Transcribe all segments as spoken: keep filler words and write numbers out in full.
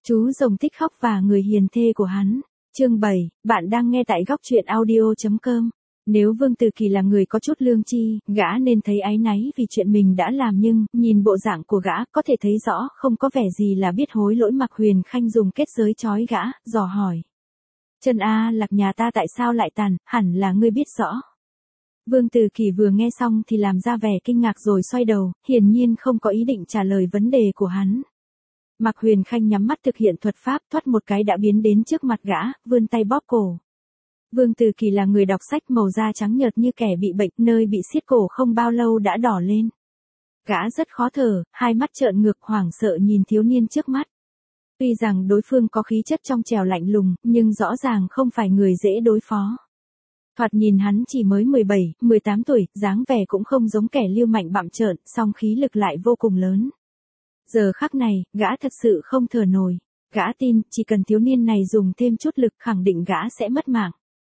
Chú rồng thích khóc và người hiền thê của hắn. Chương bảy, bạn đang nghe tại góc truyện audio chấm com. Nếu Vương Từ Kỳ là người có chút lương tri, gã nên thấy áy náy vì chuyện mình đã làm, nhưng, nhìn bộ dạng của gã, có thể thấy rõ không có vẻ gì là biết hối lỗi. Mạc Huyền Khanh dùng kết giới trói gã, dò hỏi. Chân A Lạc nhà ta tại sao lại tàn, hẳn là ngươi biết rõ. Vương Từ Kỳ vừa nghe xong thì làm ra vẻ kinh ngạc rồi xoay đầu, hiển nhiên không có ý định trả lời vấn đề của hắn. Mạc Huyền Khanh nhắm mắt thực hiện thuật pháp, thoát một cái đã biến đến trước mặt gã, vươn tay bóp cổ. Vương Từ Kỳ là người đọc sách, màu da trắng nhợt như kẻ bị bệnh, nơi bị siết cổ không bao lâu đã đỏ lên. Gã rất khó thở, hai mắt trợn ngược hoảng sợ nhìn thiếu niên trước mắt. Tuy rằng đối phương có khí chất trong trẻo lạnh lùng, nhưng rõ ràng không phải người dễ đối phó. Thoạt nhìn hắn chỉ mới mười bảy, mười tám tuổi, dáng vẻ cũng không giống kẻ lưu mạnh bặm trợn, song khí lực lại vô cùng lớn. Giờ khắc này, gã thật sự không thở nổi. Gã tin, chỉ cần thiếu niên này dùng thêm chút lực khẳng định gã sẽ mất mạng.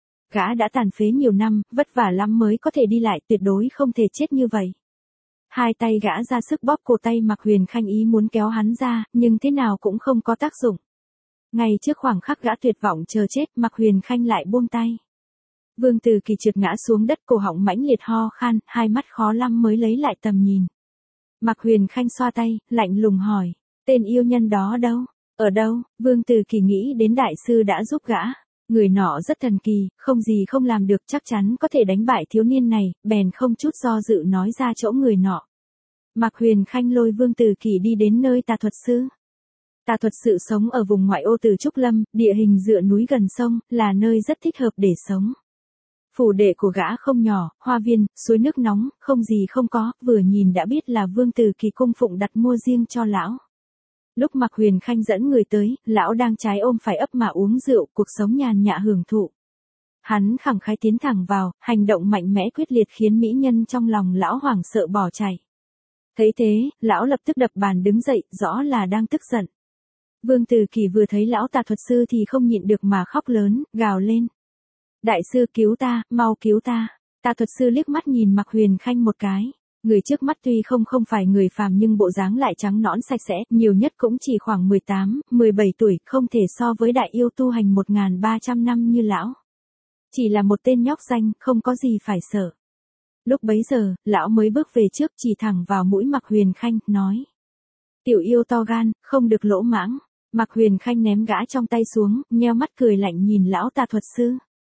Gã đã tàn phế nhiều năm, vất vả lắm mới có thể đi lại, tuyệt đối không thể chết như vậy. Hai tay gã ra sức bóp cổ tay Mạc Huyền Khanh, ý muốn kéo hắn ra, nhưng thế nào cũng không có tác dụng. Ngay trước khoảng khắc gã tuyệt vọng chờ chết, Mạc Huyền Khanh lại buông tay. Vương Từ Kỳ trượt ngã xuống đất, cổ họng mãnh liệt ho khan, hai mắt khó lắm mới lấy lại tầm nhìn. Mạc Huyền Khanh xoa tay, lạnh lùng hỏi, tên yêu nhân đó đâu? Ở đâu? Vương Từ Kỳ nghĩ đến đại sư đã giúp gã. Người nọ rất thần kỳ, không gì không làm được, chắc chắn có thể đánh bại thiếu niên này, bèn không chút do dự nói ra chỗ người nọ. Mạc Huyền Khanh lôi Vương Từ Kỳ đi đến nơi tà thuật sư. Tà thuật sư sống ở vùng ngoại ô Từ Trúc Lâm, địa hình dựa núi gần sông, là nơi rất thích hợp để sống. Phủ đệ của gã không nhỏ, hoa viên, suối nước nóng, không gì không có, vừa nhìn đã biết là Vương Từ Kỳ cung phụng đặt mua riêng cho lão. Lúc Mạc Huyền Khanh dẫn người tới, lão đang trái ôm phải ấp mà uống rượu, cuộc sống nhàn nhã hưởng thụ. Hắn khẳng khái tiến thẳng vào, hành động mạnh mẽ quyết liệt khiến mỹ nhân trong lòng lão hoảng sợ bỏ chạy. Thấy thế, lão lập tức đập bàn đứng dậy, rõ là đang tức giận. Vương Từ Kỳ vừa thấy lão tà thuật sư thì không nhịn được mà khóc lớn, gào lên. Đại sư cứu ta, mau cứu ta. Tà thuật sư liếc mắt nhìn Mạc Huyền Khanh một cái. Người trước mắt tuy không không phải người phàm nhưng bộ dáng lại trắng nõn sạch sẽ, nhiều nhất cũng chỉ khoảng mười tám, mười bảy tuổi, không thể so với đại yêu tu hành một nghìn ba trăm năm như lão. Chỉ là một tên nhóc danh, không có gì phải sợ. Lúc bấy giờ, lão mới bước về trước, chỉ thẳng vào mũi Mạc Huyền Khanh, nói. Tiểu yêu to gan, không được lỗ mãng. Mạc Huyền Khanh ném gã trong tay xuống, nheo mắt cười lạnh nhìn lão tà thuật sư.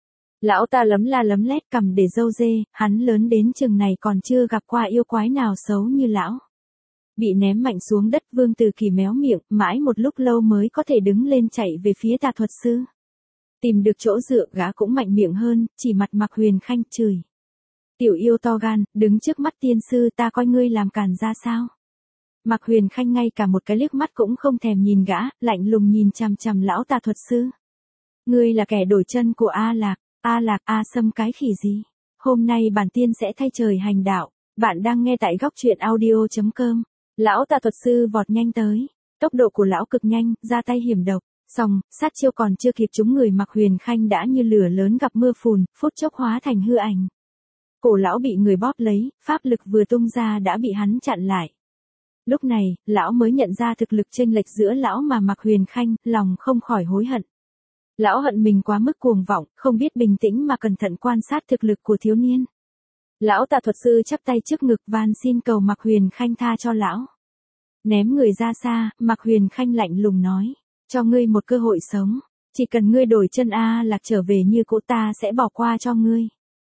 Lão ta lấm la lấm lét cầm để râu dê, hắn lớn đến chừng này còn chưa gặp qua yêu quái nào xấu như lão. Bị ném mạnh xuống đất, Vương Từ Kỳ méo miệng, mãi một lúc lâu mới có thể đứng lên chạy về phía tà thuật sư. Tìm được chỗ dựa, gã cũng mạnh miệng hơn, chỉ mặt Mạc Huyền Khanh chửi. Tiểu yêu to gan, đứng trước mắt tiên sư, ta coi ngươi làm càn ra sao? Mạc Huyền Khanh ngay cả một cái liếc mắt cũng không thèm nhìn gã, lạnh lùng nhìn chằm chằm lão tà thuật sư. Ngươi là kẻ đổi chân của A Lạc. A Lạc, A Sâm cái khỉ gì? Hôm nay bản tiên sẽ thay trời hành đạo. Bạn đang nghe tại góc truyện audio chấm com. Lão tà thuật sư vọt nhanh tới. Tốc độ của lão cực nhanh, ra tay hiểm độc. Xong, sát chiêu còn chưa kịp trúng người Mạc Huyền Khanh đã như lửa lớn gặp mưa phùn, phút chốc hóa thành hư ảnh. Cổ lão bị người bóp lấy, pháp lực vừa tung ra đã bị hắn chặn lại. Lúc này, lão mới nhận ra thực lực chênh lệch giữa lão mà Mạc Huyền Khanh, lòng không khỏi hối hận. Lão hận mình quá mức cuồng vọng, không biết bình tĩnh mà cẩn thận quan sát thực lực của thiếu niên. Lão tà thuật sư chắp tay trước ngực van xin cầu Mạc Huyền Khanh tha cho lão. Ném người ra xa, Mạc Huyền Khanh lạnh lùng nói, cho ngươi một cơ hội sống, chỉ cần ngươi đổi chân A Lạc trở về như cũ ta sẽ bỏ qua cho ngươi.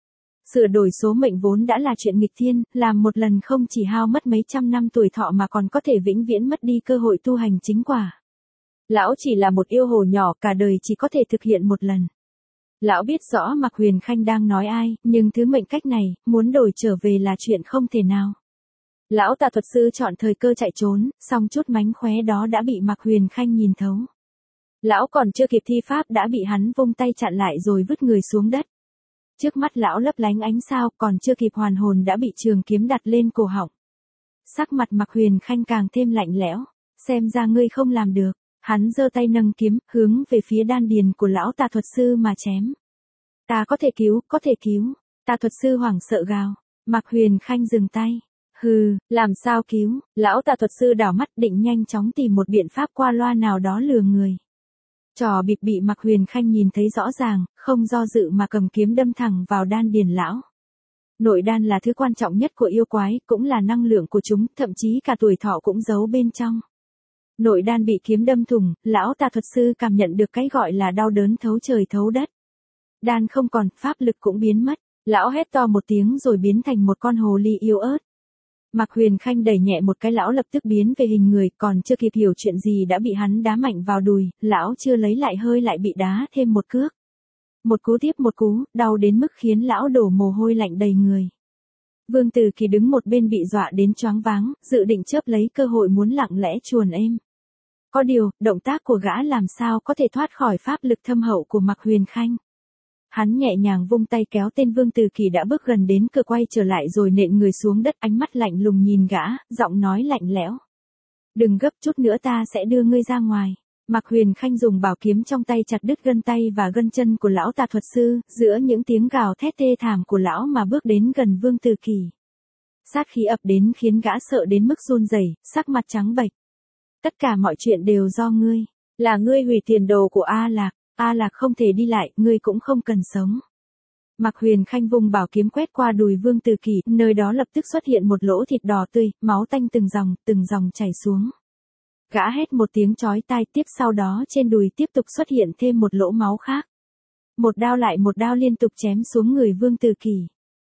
Sửa đổi số mệnh vốn đã là chuyện nghịch thiên, làm một lần không chỉ hao mất mấy trăm năm tuổi thọ mà còn có thể vĩnh viễn mất đi cơ hội tu hành chính quả. Lão chỉ là một yêu hồ nhỏ, cả đời chỉ có thể thực hiện một lần. Lão biết rõ Mạc Huyền Khanh đang nói ai, nhưng thứ mệnh cách này, muốn đổi trở về là chuyện không thể nào. Lão tà thuật sư chọn thời cơ chạy trốn, song chút mánh khóe đó đã bị Mạc Huyền Khanh nhìn thấu. Lão còn chưa kịp thi pháp đã bị hắn vung tay chặn lại rồi vứt người xuống đất. Trước mắt lão lấp lánh ánh sao, còn chưa kịp hoàn hồn đã bị trường kiếm đặt lên cổ họng. Sắc mặt Mạc Huyền Khanh càng thêm lạnh lẽo, xem ra ngươi không làm được. Hắn giơ tay nâng kiếm, hướng về phía đan điền của lão tà thuật sư mà chém. Ta có thể cứu, có thể cứu. Tà thuật sư hoảng sợ gào. Mạc Huyền Khanh dừng tay. Hừ, làm sao cứu, lão tà thuật sư đảo mắt định nhanh chóng tìm một biện pháp qua loa nào đó lừa người. Trò bịp bị Mạc Huyền Khanh nhìn thấy rõ ràng, không do dự mà cầm kiếm đâm thẳng vào đan điền lão. Nội đan là thứ quan trọng nhất của yêu quái, cũng là năng lượng của chúng, thậm chí cả tuổi thọ cũng giấu bên trong. Nội đan bị kiếm đâm thủng, lão tà thuật sư cảm nhận được cái gọi là đau đớn thấu trời thấu đất. Đan không còn, pháp lực cũng biến mất, lão hét to một tiếng rồi biến thành một con hồ ly yếu ớt. Mạc Huyền Khanh đẩy nhẹ một cái lão lập tức biến về hình người, còn chưa kịp hiểu chuyện gì đã bị hắn đá mạnh vào đùi, lão chưa lấy lại hơi lại bị đá thêm một cước. Một cú tiếp một cú, đau đến mức khiến lão đổ mồ hôi lạnh đầy người. Vương Từ Kỳ đứng một bên bị dọa đến choáng váng, dự định chớp lấy cơ hội muốn lặng lẽ chuồn êm. Có điều, động tác của gã làm sao có thể thoát khỏi pháp lực thâm hậu của Mạc Huyền Khanh. Hắn nhẹ nhàng vung tay kéo tên Vương Từ Kỳ đã bước gần đến cửa quay trở lại rồi nện người xuống đất, ánh mắt lạnh lùng nhìn gã, giọng nói lạnh lẽo. Đừng gấp, chút nữa ta sẽ đưa ngươi ra ngoài. Mạc Huyền Khanh dùng bảo kiếm trong tay chặt đứt gân tay và gân chân của lão tà thuật sư, giữa những tiếng gào thét thê thảm của lão mà bước đến gần Vương Từ Kỳ. Sát khí ập đến khiến gã sợ đến mức run rẩy, sắc mặt trắng bệch. Tất cả mọi chuyện đều do ngươi, là ngươi hủy tiền đồ của A Lạc. A Lạc không thể đi lại, ngươi cũng không cần sống. Mạc Huyền Khanh vùng bảo kiếm quét qua đùi Vương Từ Kỳ, nơi đó lập tức xuất hiện một lỗ thịt đỏ tươi, máu tanh từng dòng, từng dòng chảy xuống. Gã hét một tiếng chói tai, tiếp sau đó trên đùi tiếp tục xuất hiện thêm một lỗ máu khác. Một đao lại một đao liên tục chém xuống người Vương Từ Kỳ.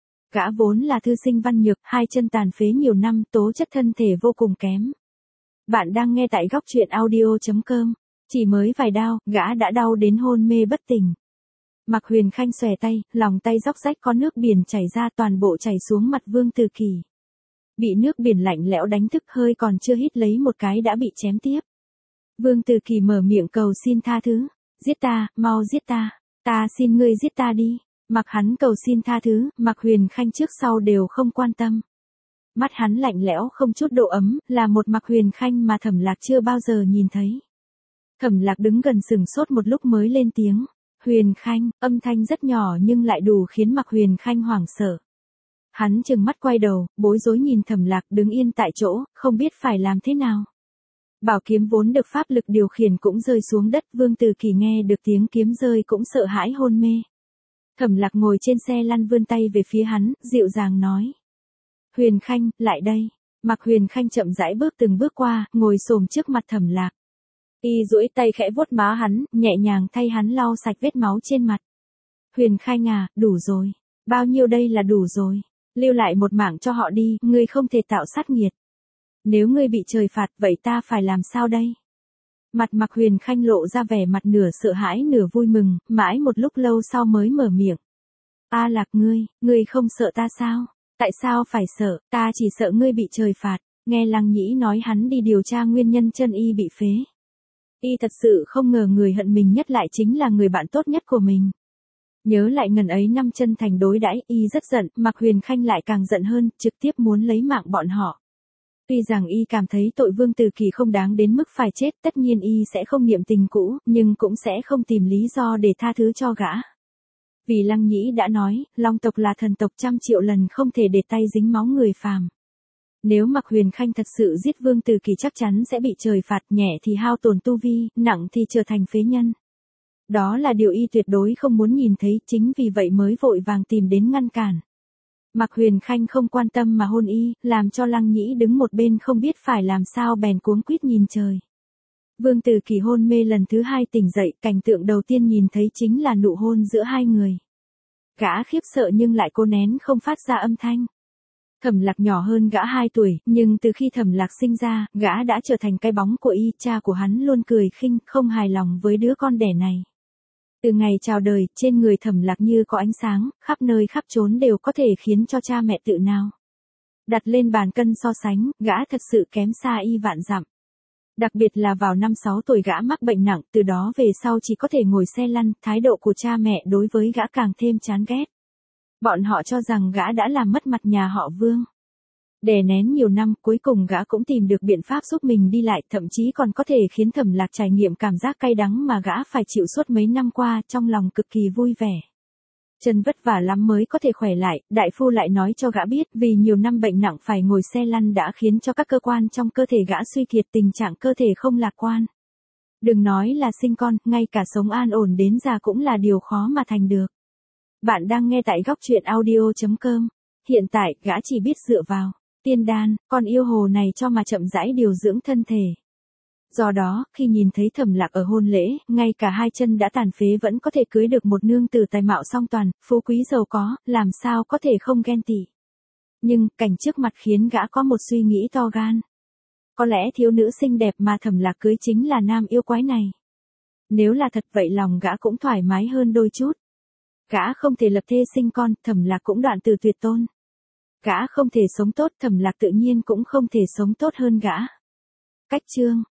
Gã vốn là thư sinh văn nhược, hai chân tàn phế nhiều năm, tố chất thân thể vô cùng kém. Bạn đang nghe tại góc truyện audio chấm com. Chỉ mới vài đao, gã đã đau đến hôn mê bất tỉnh. Mạc Huyền Khanh xòe tay, lòng tay róc rách có nước biển chảy ra, toàn bộ chảy xuống mặt Vương Từ Kỳ. Bị nước biển lạnh lẽo đánh thức, hơi còn chưa hít lấy một cái đã bị chém tiếp. Vương Từ Kỳ mở miệng cầu xin tha thứ. Giết ta, mau giết ta. Ta xin ngươi giết ta đi. Mặc hắn cầu xin tha thứ, Mạc Huyền Khanh trước sau đều không quan tâm. Mắt hắn lạnh lẽo không chút độ ấm, là một Mạc Huyền Khanh mà Thẩm Lạc chưa bao giờ nhìn thấy. Thẩm Lạc đứng gần sừng sốt một lúc mới lên tiếng. Huyền Khanh, âm thanh rất nhỏ nhưng lại đủ khiến Mạc Huyền Khanh hoảng sợ. Hắn trừng mắt quay đầu, bối rối nhìn Thẩm Lạc đứng yên tại chỗ, không biết phải làm thế nào. Bảo kiếm vốn được pháp lực điều khiển cũng rơi xuống đất, Vương Từ Kỳ nghe được tiếng kiếm rơi cũng sợ hãi hôn mê. Thẩm Lạc ngồi trên xe lăn vươn tay về phía hắn, dịu dàng nói. Huyền Khanh, lại đây. Mạc Huyền Khanh chậm rãi bước từng bước qua, ngồi xổm trước mặt Thẩm Lạc. Y duỗi tay khẽ vuốt má hắn, nhẹ nhàng thay hắn lau sạch vết máu trên mặt. Huyền Khanh à, đủ rồi. Bao nhiêu đây là đủ rồi. Lưu lại một mảng cho họ đi, ngươi không thể tạo sát nghiệt. Nếu ngươi bị trời phạt, vậy ta phải làm sao đây? Mặt Mạc Huyền Khanh lộ ra vẻ mặt nửa sợ hãi nửa vui mừng, mãi một lúc lâu sau mới mở miệng. A Lạc ngươi, ngươi không sợ ta sao? Tại sao phải sợ, ta chỉ sợ ngươi bị trời phạt. Nghe Lăng Nhĩ nói hắn đi điều tra nguyên nhân chân y bị phế. Y thật sự không ngờ người hận mình nhất lại chính là người bạn tốt nhất của mình. Nhớ lại ngần ấy năm chân thành đối đãi, Y rất giận, Mạc Huyền Khanh lại càng giận hơn, trực tiếp muốn lấy mạng bọn họ. Tuy rằng Y cảm thấy tội Vương Từ Kỳ không đáng đến mức phải chết, tất nhiên Y sẽ không niệm tình cũ, nhưng cũng sẽ không tìm lý do để tha thứ cho gã. Vì Lăng Nhĩ đã nói, Long tộc là thần tộc trăm triệu lần không thể để tay dính máu người phàm. Nếu Mạc Huyền Khanh thật sự giết Vương Từ Kỳ chắc chắn sẽ bị trời phạt, nhẹ thì hao tổn tu vi, nặng thì trở thành phế nhân. Đó là điều Y tuyệt đối không muốn nhìn thấy, chính vì vậy mới vội vàng tìm đến ngăn cản. Mạc Huyền Khanh không quan tâm mà hôn Y, làm cho Lăng Nhĩ đứng một bên không biết phải làm sao bèn cuống quýt nhìn trời. Vương Từ Kỳ hôn mê lần thứ hai tỉnh dậy, cảnh tượng đầu tiên nhìn thấy chính là nụ hôn giữa hai người. Gã khiếp sợ nhưng lại cố nén không phát ra âm thanh. Thẩm Lạc nhỏ hơn gã hai tuổi, nhưng từ khi Thẩm Lạc sinh ra, gã đã trở thành cái bóng của Y, cha của hắn luôn cười khinh, không hài lòng với đứa con đẻ này. Từ ngày chào đời, trên người Thẩm Lạc như có ánh sáng, khắp nơi khắp chốn đều có thể khiến cho cha mẹ tự nào. Đặt lên bàn cân so sánh, gã thật sự kém xa Y vạn dặm. Đặc biệt là vào năm sáu tuổi gã mắc bệnh nặng, từ đó về sau chỉ có thể ngồi xe lăn, thái độ của cha mẹ đối với gã càng thêm chán ghét. Bọn họ cho rằng gã đã làm mất mặt nhà họ Vương. Đè nén nhiều năm, cuối cùng gã cũng tìm được biện pháp giúp mình đi lại, thậm chí còn có thể khiến Thẩm Lạc trải nghiệm cảm giác cay đắng mà gã phải chịu suốt mấy năm qua, trong lòng cực kỳ vui vẻ. Chân vất vả lắm mới có thể khỏe lại, đại phu lại nói cho gã biết vì nhiều năm bệnh nặng phải ngồi xe lăn đã khiến cho các cơ quan trong cơ thể gã suy kiệt, tình trạng cơ thể không lạc quan. Đừng nói là sinh con, ngay cả sống an ổn đến già cũng là điều khó mà thành được. Bạn đang nghe tại góc truyện audio chấm com. Hiện tại, gã chỉ biết dựa vào tiên đan, con yêu hồ này cho mà chậm rãi điều dưỡng thân thể. Do đó, khi nhìn thấy Thẩm Lạc ở hôn lễ, ngay cả hai chân đã tàn phế vẫn có thể cưới được một nương tử tài mạo song toàn, phú quý giàu có, làm sao có thể không ghen tị. Nhưng, cảnh trước mặt khiến gã có một suy nghĩ to gan. Có lẽ thiếu nữ xinh đẹp mà Thẩm Lạc cưới chính là nam yêu quái này. Nếu là thật vậy lòng gã cũng thoải mái hơn đôi chút. Gã không thể lập thê sinh con, Thẩm Lạc cũng đoạn từ tuyệt tôn. Gã không thể sống tốt, Thẩm Lạc tự nhiên cũng không thể sống tốt hơn gã. Cách chương